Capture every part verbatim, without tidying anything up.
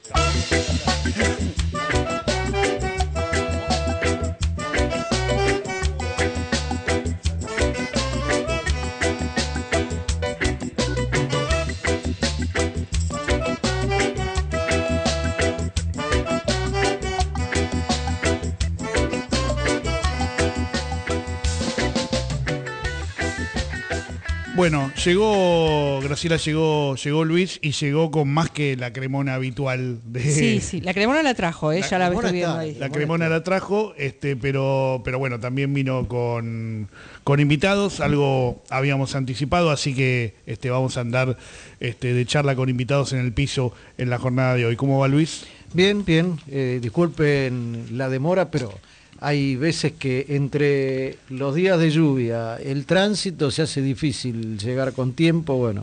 Bueno, llegó, Graciela, llegó, llegó Luis y llegó con más que la cremona habitual. De... Sí, sí, la cremona la trajo, eh, la ya la estoy viendo ahí. La cremona la trajo, este, pero, pero bueno, también vino con, con invitados, algo habíamos anticipado, así que este, vamos a andar este, de charla con invitados en el piso en la jornada de hoy. ¿Cómo va, Luis? Bien, bien, eh, disculpen la demora, pero... hay veces que entre los días de lluvia, el tránsito se hace difícil llegar con tiempo. Bueno,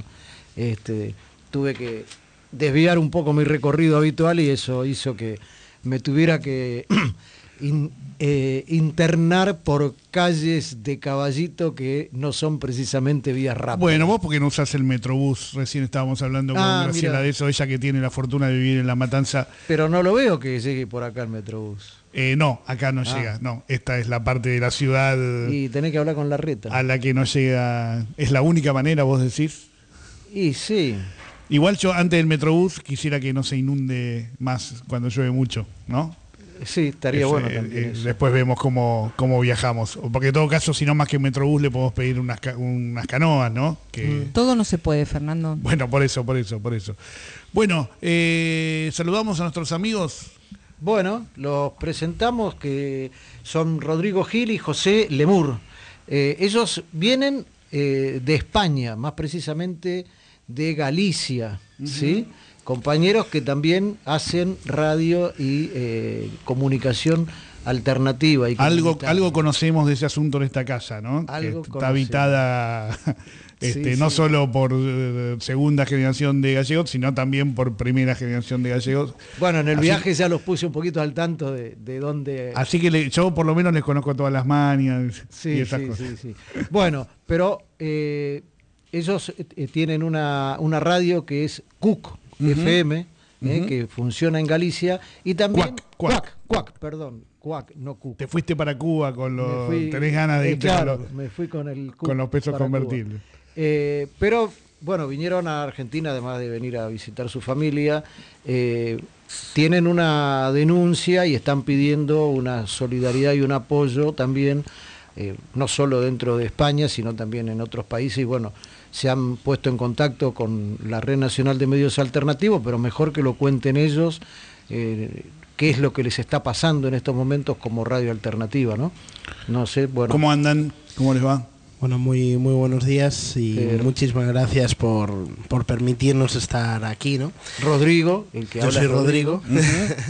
este, tuve que desviar un poco mi recorrido habitual y eso hizo que me tuviera que in, eh, internar por calles de caballito que no son precisamente vías rápidas. Bueno, vos porque no usás el Metrobús, recién estábamos hablando con ah, Graciela mira. de eso, ella que tiene la fortuna de vivir en La Matanza. Pero no lo veo que llegue por acá el Metrobús. Eh, no, acá no ah. llega, no, esta es la parte de la ciudad... Y tenés que hablar con Larreta. A la que no llega, ¿es la única manera, vos decís? Y sí. Igual yo antes del Metrobús quisiera que no se inunde más cuando llueve mucho, ¿no? Sí, estaría es, bueno eh, también eh, eso. Después vemos cómo, cómo viajamos, porque en todo caso, si no más que Metrobús le podemos pedir unas, unas canoas, ¿no? Que... Mm. Todo no se puede, Fernando. Bueno, por eso, por eso, por eso. Bueno, eh, saludamos a nuestros amigos. Bueno, los presentamos, que son Rodrigo Gil y José Lemur. Eh, ellos vienen eh, de España, más precisamente de Galicia, uh-huh. ¿sí? Compañeros que también hacen radio y eh, comunicación alternativa. Y algo, algo conocemos de ese asunto en esta casa, ¿no? Algo que está conocemos. habitada... Este, sí, no sí. solo por uh, segunda generación de gallegos, sino también por primera generación de gallegos. Bueno, en el así, viaje ya los puse un poquito al tanto de, de dónde... Así que le, yo por lo menos les conozco todas las manias sí, y esas sí, cosas. Sí, sí. Bueno, pero eh, ellos eh, tienen una, una radio que es C U C uh-huh. F M, eh, uh-huh. que funciona en Galicia, y también... Cuac, cuac, cuac, perdón. Cuac, no Cuc. Te fuiste para Cuba con los... Fui, tenés ganas de irte eh, claro, con, los, me fui con, el con los pesos convertibles. Eh, pero, bueno, vinieron a Argentina, además de venir a visitar su familia, eh, tienen una denuncia y están pidiendo una solidaridad y un apoyo también, eh, no solo dentro de España, sino también en otros países, y bueno, se han puesto en contacto con la Red Nacional de Medios Alternativos, pero mejor que lo cuenten ellos, eh, qué es lo que les está pasando en estos momentos como radio alternativa, ¿no? No sé, bueno. ¿Cómo andan? ¿Cómo les va? Bueno, muy muy buenos días y Pero, muchísimas gracias por, por permitirnos estar aquí, ¿no? Rodrigo, el que Yo habla soy Rodrigo. Rodrigo.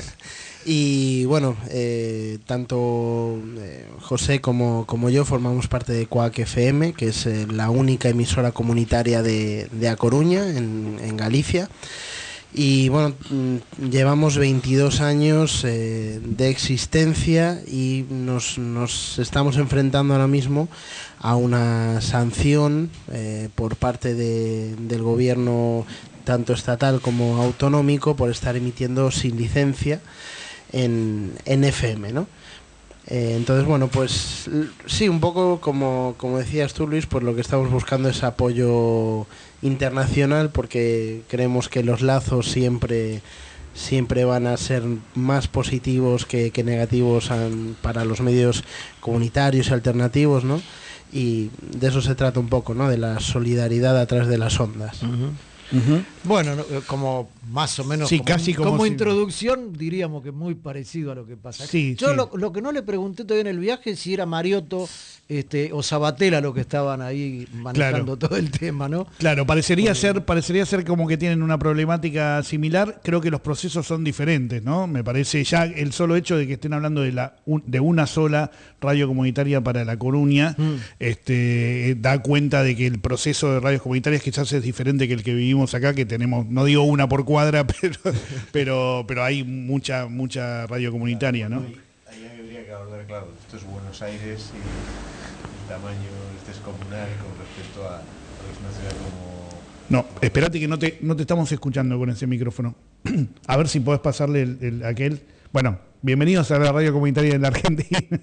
Y bueno, eh, tanto eh, José como, como yo formamos parte de Cuac F M, que es eh, la única emisora comunitaria de, de A Coruña, en, en Galicia. Y bueno, llevamos veintidós años eh, de existencia y nos, nos estamos enfrentando ahora mismo a una sanción eh, por parte de, del gobierno tanto estatal como autonómico por estar emitiendo sin licencia en, en F M, ¿no? Eh, entonces, bueno, pues sí, un poco como, como decías tú, Luis, pues lo que estamos buscando es apoyo internacional, porque creemos que los lazos siempre siempre van a ser más positivos que, que negativos an, para los medios comunitarios y alternativos, ¿no? Y de eso se trata un poco, ¿no? De la solidaridad a través de las ondas. Uh-huh. Uh-huh. Bueno, como más o menos sí, como, casi como, como si... introducción, diríamos que muy parecido a lo que pasa. Sí, Yo sí. Lo, lo que no le pregunté todavía en el viaje si era Mariotto este, o Sabatella los que estaban ahí manejando claro. todo el tema, ¿no? Claro, parecería Porque... ser, parecería ser como que tienen una problemática similar. Creo que los procesos son diferentes, ¿no? Me parece ya el solo hecho de que estén hablando de la un, de una sola radio comunitaria para La Coruña, mm. este, da cuenta de que el proceso de radios comunitarias quizás es diferente que el que vivimos acá, que tenemos, no digo una por cuadra, pero pero pero hay mucha mucha radio comunitaria, ¿no? Ahí habría que hablar, claro, esto es Buenos Aires y el tamaño es descomunal con respecto a, a los nacionales como No, espérate que no te, no te estamos escuchando con ese micrófono. A ver si podés pasarle el, el, aquel. Bueno, bienvenidos a la radio comunitaria de la Argentina.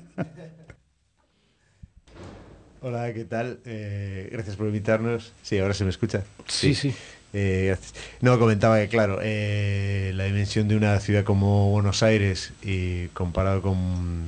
Hola, ¿qué tal? Eh, gracias por invitarnos. Sí, ahora se me escucha. Sí, sí. Eh, gracias. No, comentaba que, claro, eh, la dimensión de una ciudad como Buenos Aires y comparado con,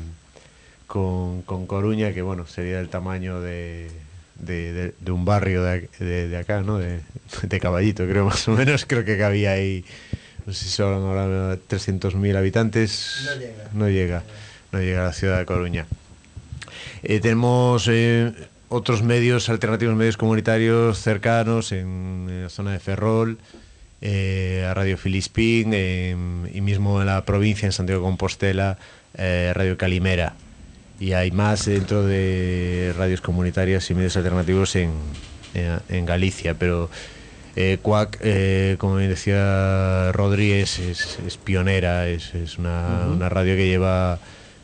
con, con Coruña, que bueno, sería el tamaño de, de, de, de un barrio de, de, de acá, ¿no? De, de Caballito, creo, más o menos. Creo que cabía ahí, no sé si son ahora trescientos mil habitantes. No llega. No llega, no llega a la ciudad de Coruña. Eh, tenemos eh, otros medios alternativos, medios comunitarios cercanos en, en la zona de Ferrol, eh, a Radio Filispín, eh, y mismo en la provincia, en Santiago de Compostela, eh, Radio Calimera. Y hay más dentro de radios comunitarias y medios alternativos en, en, en Galicia, pero eh, Cuac, eh, como bien decía Rodri, es, es, es pionera, es, es una, uh-huh. una radio que lleva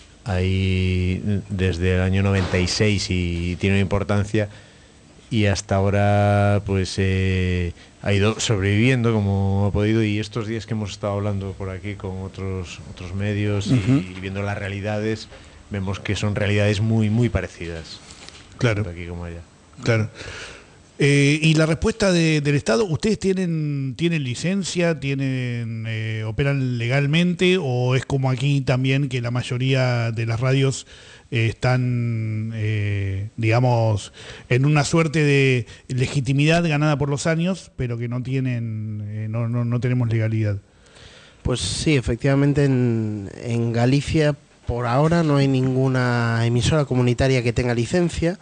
ahí desde el año noventa y seis y tiene una importancia, y hasta ahora pues eh, ha ido sobreviviendo como ha podido, y estos días que hemos estado hablando por aquí con otros otros medios uh-huh. y, y viendo las realidades, vemos que son realidades muy muy parecidas, claro, tanto aquí como allá. Claro. Eh, y la respuesta de, del Estado, ¿ustedes tienen tienen licencia, tienen eh, operan legalmente, o es como aquí también que la mayoría de las radios eh, están, eh, digamos, en una suerte de legitimidad ganada por los años, pero que no tienen, eh, no, no, no tenemos legalidad? Pues sí, efectivamente en, en Galicia por ahora no hay ninguna emisora comunitaria que tenga licencia.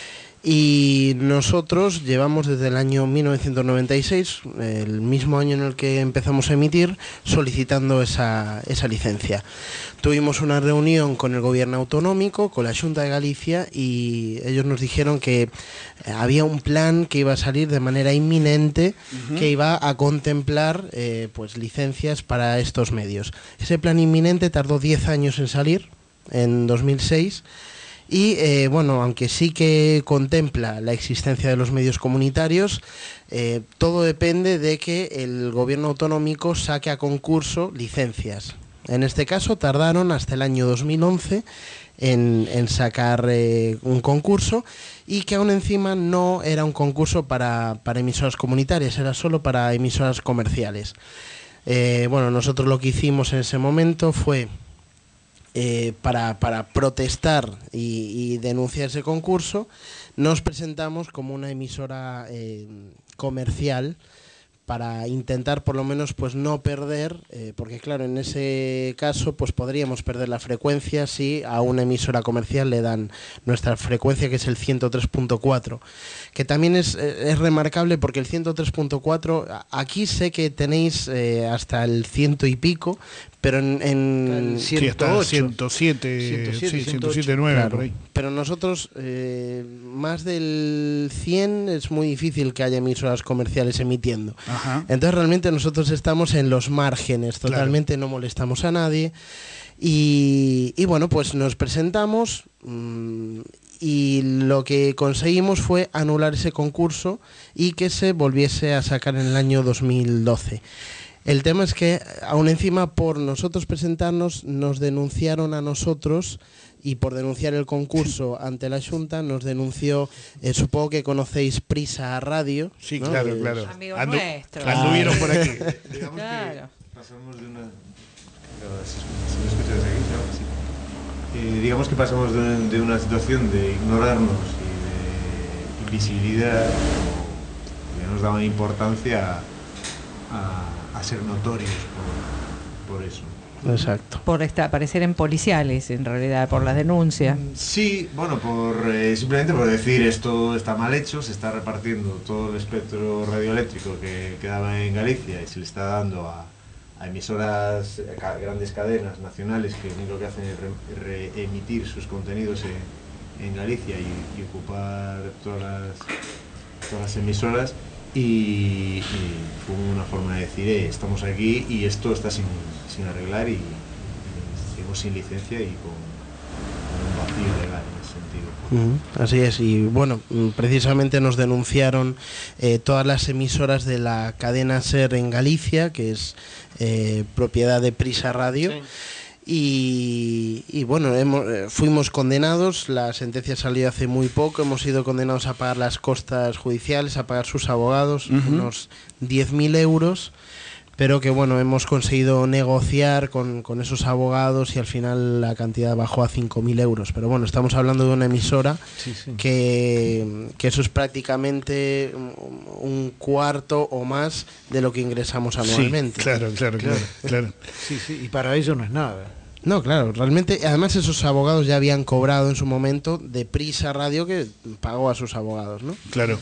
Y nosotros llevamos desde el año mil novecientos noventa y seis, el mismo año en el que empezamos a emitir, solicitando esa, esa licencia. Tuvimos una reunión con el gobierno autonómico, con la Xunta de Galicia, y ellos nos dijeron que había un plan que iba a salir de manera inminente, uh-huh. que iba a contemplar eh, pues licencias para estos medios. Ese plan inminente tardó diez años en salir, en dos mil seis. Y eh, bueno, aunque sí que contempla la existencia de los medios comunitarios, eh, todo depende de que el gobierno autonómico saque a concurso licencias. En este caso tardaron hasta el año dos mil once en, en sacar eh, un concurso, y que aún encima no era un concurso para, para emisoras comunitarias, era solo para emisoras comerciales. Eh, bueno, nosotros lo que hicimos en ese momento fue... Eh, para, para protestar y, y denunciar ese concurso, nos presentamos como una emisora eh, comercial para intentar por lo menos pues no perder, eh, porque claro, en ese caso pues podríamos perder la frecuencia si a una emisora comercial le dan nuestra frecuencia, que es el ciento tres punto cuatro, que también es, es remarcable porque el ciento tres punto cuatro, aquí sé que tenéis eh, hasta el ciento y pico, pero en, en ciento ocho, ciento siete, sí, ciento siete nueve, claro, por ahí. Pero nosotros eh, más del cien es muy difícil que haya emisoras comerciales emitiendo. Ajá. Entonces realmente nosotros estamos en los márgenes, totalmente, claro. No molestamos a nadie, y, y bueno, pues nos presentamos mmm, y lo que conseguimos fue anular ese concurso y que se volviese a sacar en el año dos mil doce. El tema es que, aún encima, por nosotros presentarnos, nos denunciaron a nosotros, y por denunciar el concurso ante la Xunta, nos denunció, eh, supongo que conocéis Prisa Radio. Sí, ¿no? claro, Eh, claro. Amigos Andu nuestros. Anduvieron por aquí. Digamos Claro. que pasamos de una... Si me escuchas desde aquí, claro, sí. Eh, digamos que pasamos de una, de una situación de ignorarnos y de invisibilidad, que nos daban importancia a, a ser notorios por, por eso. Exacto. Por esta, aparecer en policiales, en realidad, por las denuncias. Sí, bueno, por eh, simplemente por decir esto está mal hecho, se está repartiendo todo el espectro radioeléctrico que quedaba en Galicia y se le está dando a, a emisoras, a grandes cadenas nacionales que lo único que hacen es re, reemitir sus contenidos en, en Galicia y, y ocupar todas las, todas las emisoras. Y, y fue una forma de decir, eh, estamos aquí y esto está sin, sin arreglar y, y seguimos sin licencia y con, con un vacío legal en ese sentido. Uh-huh. Así es, y bueno, precisamente nos denunciaron eh, todas las emisoras de la cadena SER en Galicia, que es eh, propiedad de Prisa Radio. Sí. Y, y bueno, hemos, eh, fuimos condenados, la sentencia salió hace muy poco, hemos sido condenados a pagar las costas judiciales, a pagar sus abogados, uh-huh. unos diez mil euros, pero que bueno, hemos conseguido negociar con, con esos abogados y al final la cantidad bajó a cinco mil euros. Pero bueno, estamos hablando de una emisora sí, sí. Que, que eso es prácticamente un cuarto o más de lo que ingresamos anualmente. Sí, claro, claro, claro, claro. Sí, sí, y para ellos no es nada. No, claro, realmente, además esos abogados ya habían cobrado en su momento de Prisa Radio, que pagó a sus abogados, ¿no? Claro.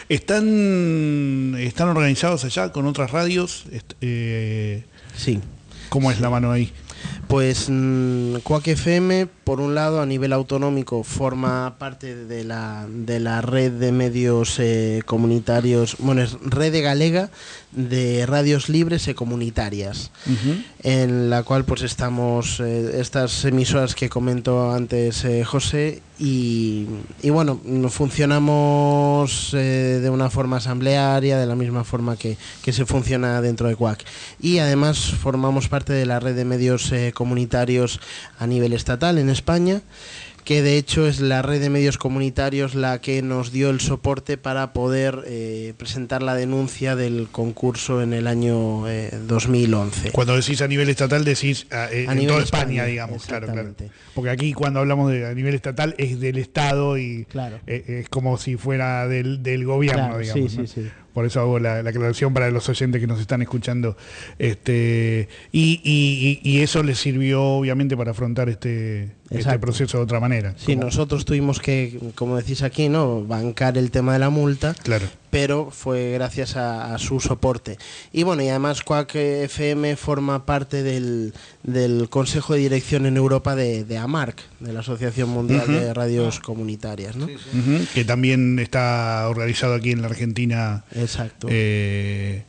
¿Están, están organizados allá con otras radios? Eh, sí. ¿Cómo es sí. la mano ahí? Pues mmm, Quack F M, por un lado, a nivel autonómico, forma parte de la, de la red de medios eh, comunitarios, bueno, es Rede Galega de Radios Libres e Comunitarias, uh-huh. en la cual pues estamos, eh, estas emisoras que comentó antes eh, José, y, y bueno, funcionamos eh, de una forma asamblearia, de la misma forma que, que se funciona dentro de Quack. Y además formamos parte de la red de medios eh, comunitarios a nivel estatal en España, que de hecho es la red de medios comunitarios la que nos dio el soporte para poder eh, presentar la denuncia del concurso en el año eh, dos mil once. Cuando decís a nivel estatal decís eh, a en toda España, España digamos, claro, claro. Porque aquí cuando hablamos de a nivel estatal es del Estado y claro. eh, es como si fuera del, del gobierno, claro, digamos. Sí, ¿no? sí, sí. Por eso hago la, la aclaración para los oyentes que nos están escuchando. Este, y, y, y eso les sirvió obviamente para afrontar este, este proceso de otra manera. Sí, como... nosotros tuvimos que, como decís aquí, ¿no?, bancar el tema de la multa. Claro. Pero fue gracias a, a su soporte. Y bueno, y además Quack F M forma parte del, del Consejo de Dirección en Europa de, de AMARC, de la Asociación Mundial uh-huh. de Radios ah. Comunitarias, ¿no? Sí, sí. Uh-huh. Que también está organizado aquí en la Argentina. Exacto. Eh,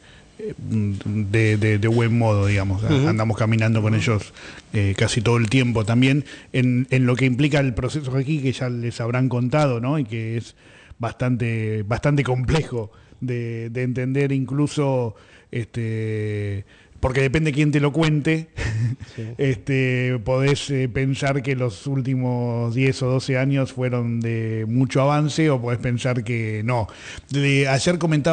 de, de, de buen modo, digamos. Uh-huh. Andamos caminando con ellos eh, casi todo el tiempo también, en, en lo que implica el proceso aquí, que ya les habrán contado, ¿no? Y que es bastante bastante complejo de, de entender, incluso este porque depende quién te lo cuente. Sí. este podés eh, pensar que los últimos diez o doce años fueron de mucho avance, o podés pensar que no. De, ayer comentaba